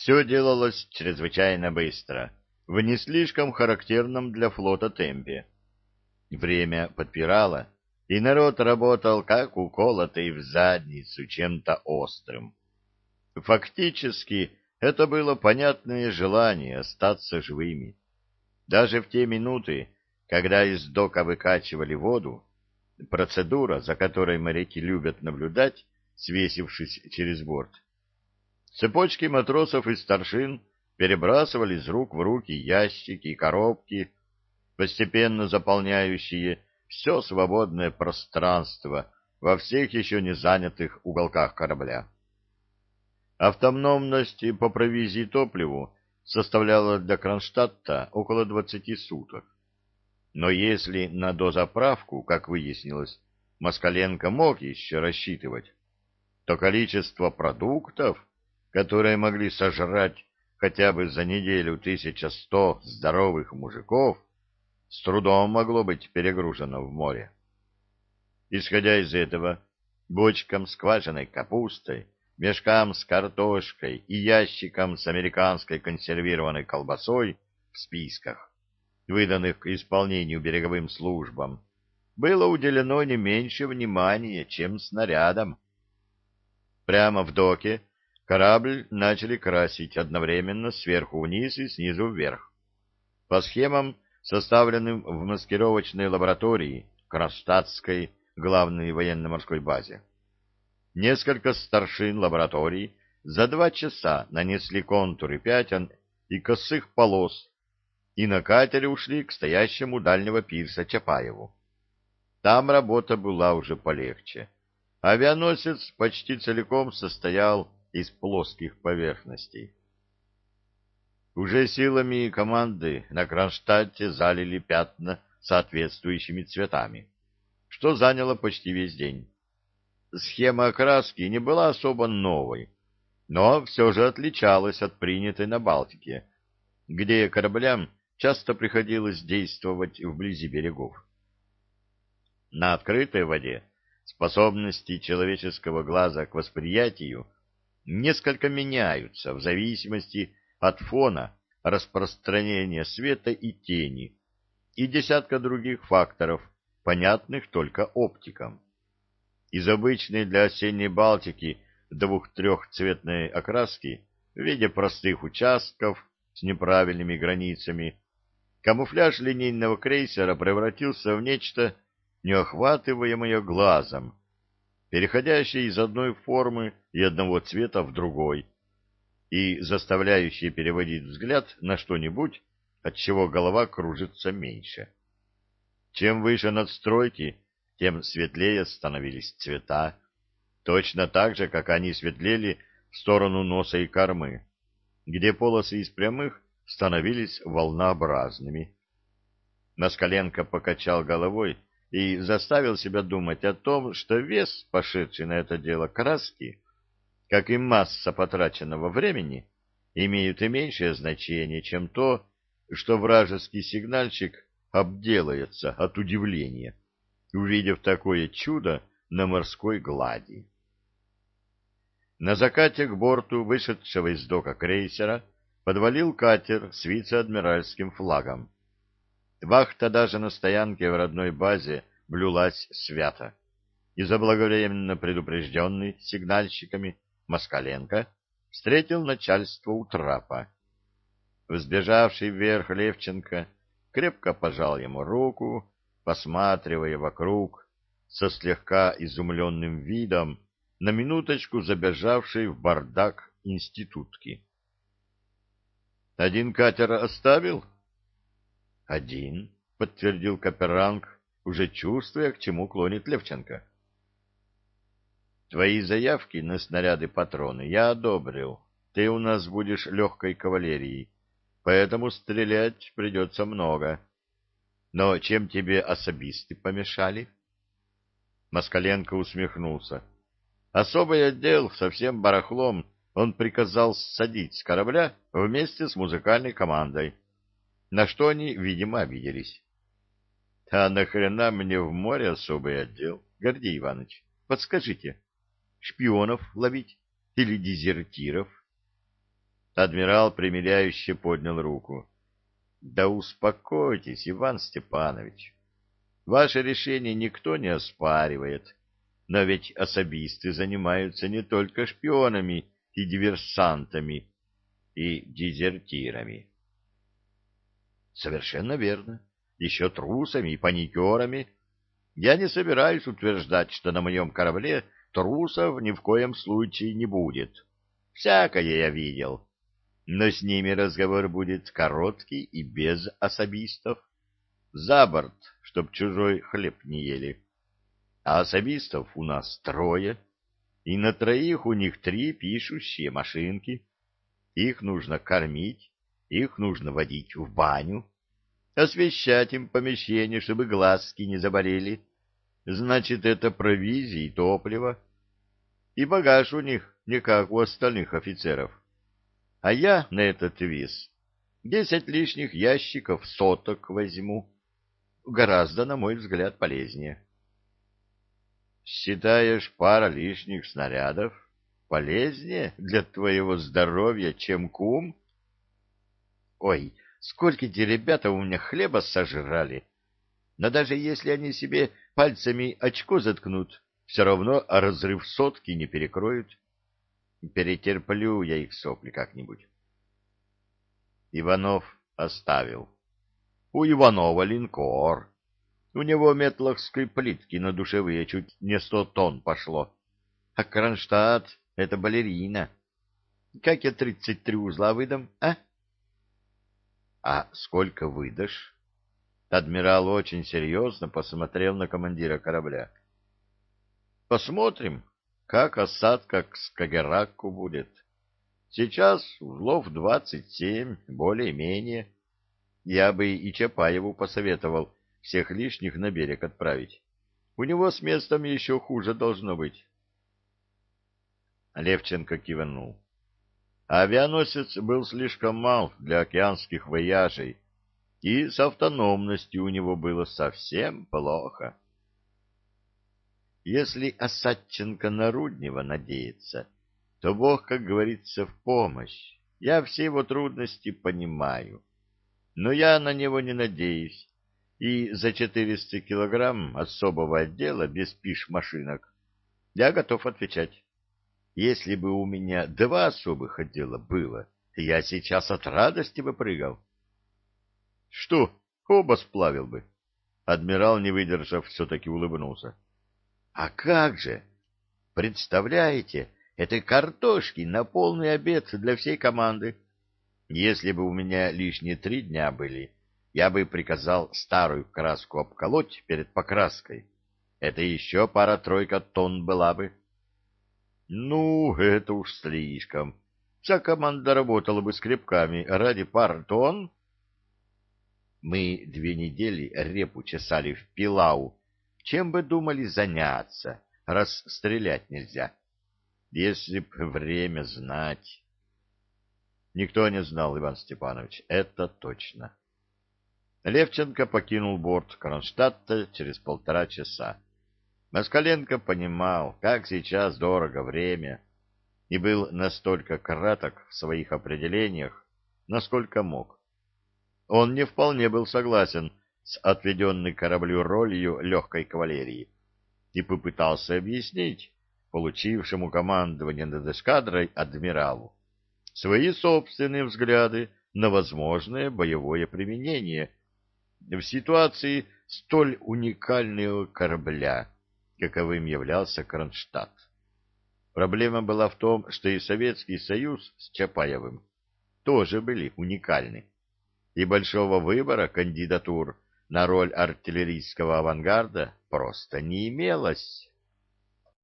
Все делалось чрезвычайно быстро, в не слишком характерном для флота темпе. Время подпирало, и народ работал как уколотый в задницу чем-то острым. Фактически, это было понятное желание остаться живыми. Даже в те минуты, когда из дока выкачивали воду, процедура, за которой моряки любят наблюдать, свесившись через борт, цепочки матросов и старшин перебрасывали из рук в руки ящики и коробки, постепенно заполняющие все свободное пространство во всех еще не занятых уголках корабля. Автономность по провизии и топливу составляла для Кронштадта около 20 суток. Но если на дозаправку, как выяснилось, Москаленко мог еще рассчитывать, то количество продуктов, которые могли сожрать хотя бы за неделю 1100 здоровых мужиков, с трудом могло быть перегружено в море. Исходя из этого, бочкам с квашеной капустой, мешкам с картошкой и ящикам с американской консервированной колбасой в списках, выданных к исполнению береговым службам, было уделено не меньше внимания, чем снарядам. Прямо в доке корабль начали красить одновременно сверху вниз и снизу вверх, по схемам, составленным в маскировочной лаборатории Кронштадтской главной военно-морской базе. Несколько старшин лабораторий за 2 часа нанесли контуры пятен и косых полос, и на катере ушли к стоящему у дальнего пирса Чапаеву. Там работа была уже полегче. Авианосец почти целиком состоял из плоских поверхностей. Уже силами команды на Кронштадте залили пятна соответствующими цветами, что заняло почти весь день. Схема окраски не была особо новой, но все же отличалась от принятой на Балтике, где кораблям часто приходилось действовать вблизи берегов. На открытой воде способности человеческого глаза к восприятию несколько меняются в зависимости от фона, распространения света и тени и десятка других факторов, понятных только оптикам. Из обычной для осенней Балтики 2-3-цветной окраски в виде простых участков с неправильными границами камуфляж линейного крейсера превратился в нечто неохватываемое глазом, переходящее из одной формы и одного цвета в другой, и заставляющее переводить взгляд на что-нибудь, от чего голова кружится меньше. Чем выше надстройки, тем светлее становились цвета, точно так же, как они светлели в сторону носа и кормы, где полосы из прямых становились волнообразными. Москаленко покачал головой и заставил себя думать о том, что вес, пошедший на это дело краски, как и масса потраченного времени, имеют и меньшее значение, чем то, что вражеский сигнальщик обделается от удивления, увидев такое чудо на морской глади. На закате к борту вышедшего из дока крейсера подвалил катер с вице-адмиральским флагом. Вахта даже на стоянке в родной базе блюлась свято, и заблаговременно предупрежденный сигнальщиками Москаленко встретил начальство у трапа. Взбежавший вверх Левченко крепко пожал ему руку, посматривая вокруг со слегка изумленным видом на минуточку забежавшей в бардак институтки. — Один катер оставил? — Один, — подтвердил Каперанг, уже чувствуя, к чему клонит Левченко. — Твои заявки на снаряды-патроны я одобрил. Ты у нас будешь легкой кавалерией, поэтому стрелять придется много. Но чем тебе особисты помешали? Москаленко усмехнулся. Особый отдел со всем барахлом он приказал ссадить с корабля вместе с музыкальной командой, на что они, видимо, обиделись. — А нахрена мне в море особый отдел, Гордей Иванович? Подскажите, шпионов ловить или дезертиров? Адмирал примиряюще поднял руку. Да успокойтесь, Иван Степанович. Ваше решение никто не оспаривает. Но ведь особисты занимаются не только шпионами и диверсантами, и дезертирами. Совершенно верно. Еще трусами и паникерами. Я не собираюсь утверждать, что на моем корабле трусов ни в коем случае не будет. Всякое я видел. Но с ними разговор будет короткий и без особистов. За борт, чтоб чужой хлеб не ели. А особистов у нас 3, и на 3 у них 3 пишущие машинки. Их нужно кормить, их нужно водить в баню, освещать им помещение, чтобы глазки не заболели. Значит, это провизия и топливо. И багаж у них не как у остальных офицеров. А я на этот вес 10 лишних ящиков соток возьму. Гораздо, на мой взгляд, полезнее. Считаешь, пара лишних снарядов полезнее для твоего здоровья, чем кум? Ой, сколько эти ребята у меня хлеба сожрали. Но даже если они себе пальцами очко заткнут, все равно разрыв сотки не перекроют. Перетерплю я их сопли как-нибудь. Иванов оставил. У Иванова линкор. У него метлахской плитки на душевые чуть не 100 тонн пошло. А Кронштадт — это балерина. Как я 33 узла выдам, а? А сколько выдашь? Адмирал очень серьезно посмотрел на командира корабля. Посмотрим, как осадка к Скагерраку будет. Сейчас узлов 27, более-менее. Я бы и Чапаеву посоветовал всех лишних на берег отправить. У него с местом еще хуже должно быть. Левченко кивнул. Авианосец был слишком мал для океанских вояжей, и с автономностью у него было совсем плохо. Если Осадченко на Руднева надеется, то Бог, как говорится, в помощь. Я все его трудности понимаю. Но я на него не надеюсь, и за 400 килограмм особого отдела без пиш-машинок я готов отвечать. Если бы у меня 2 особых отдела было, я сейчас от радости бы прыгал. Что, оба сплавил бы? Адмирал, не выдержав, все-таки улыбнулся. А как же? Представляете, этой картошки на полный обед для всей команды. Если бы у меня лишние 3 дня были, я бы приказал старую краску обколоть перед покраской. Это еще пара-тройка тонн была бы. Ну, это уж слишком. Вся команда работала бы скребками ради пар тонн. Мы 2 недели репу чесали в Пилау. Чем бы думали заняться, раз стрелять нельзя? Если б время знать. Никто не знал, Иван Степанович, это точно. Левченко покинул борт Кронштадта через 1,5 часа. Москаленко понимал, как сейчас дорого время, и был настолько краток в своих определениях, насколько мог. Он не вполне был согласен с отведенной кораблю ролью легкой кавалерии и попытался объяснить получившему командование над эскадрой адмиралу свои собственные взгляды на возможное боевое применение в ситуации столь уникального корабля, каковым являлся Кронштадт. Проблема была в том, что и Советский Союз с Чапаевым тоже были уникальны, и большого выбора кандидатур на роль артиллерийского авангарда просто не имелось.